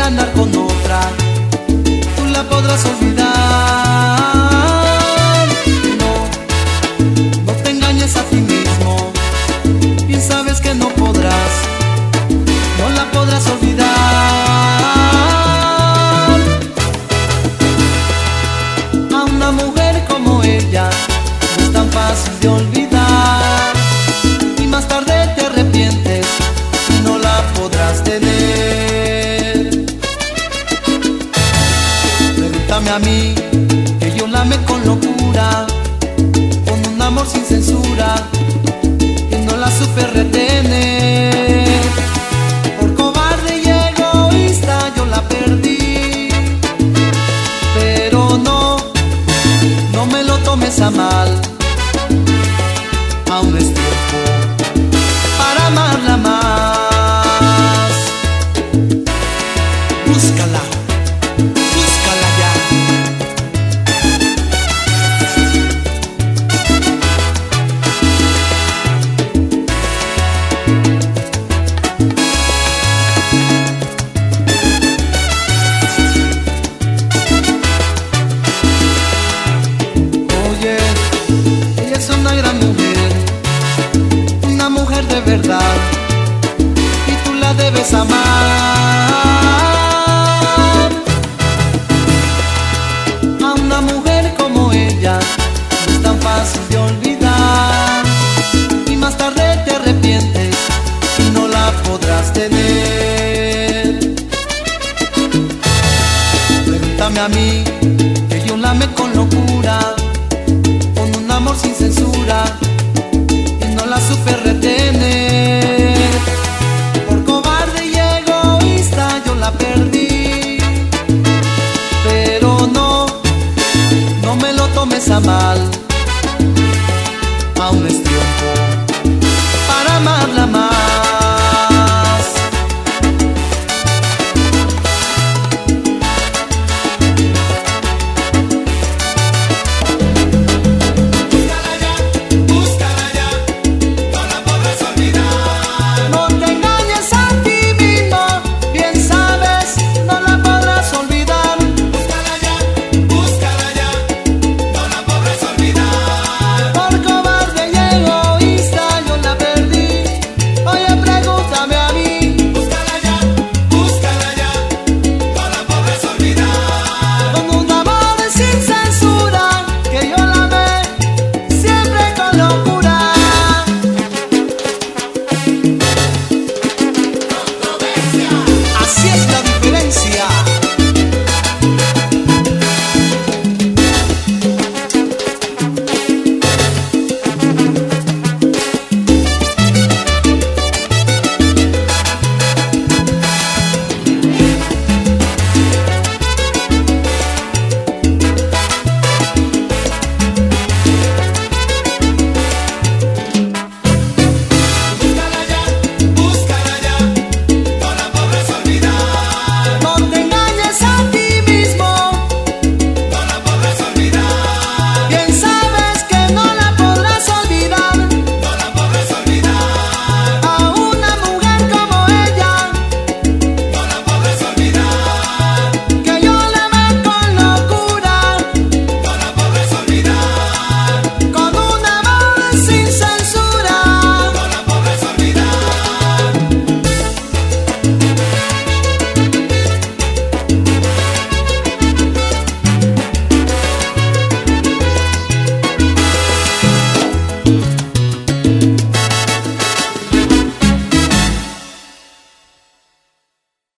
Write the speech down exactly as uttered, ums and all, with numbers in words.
quiera andar con otra, tú la podrás olvidar. No, no te engañes a ti mismo, bien sabes que no podrás, no la podrás olvidar. A una mujer como ella no es tan fácil de olvidar, y más tarde te arrepientes y no la podrás tener. Pregúntame a mí, que yo la amé con locura, con un amor sin censura, que no la supe retener. Por cobarde y egoísta yo la perdí, pero no, no me lo tomes a mal. Aún es tiempo para amarla más. Búscala, búscala ya. Oye, ella es una gran mujer, una mujer de verdad, y tú la debes amar. A una mujer como ella no es tan fácil de olvidar, y más tarde te arrepientes y no la podrás tener. Pregúntame a mí, que yo la amé con locura, con un amor sin censura,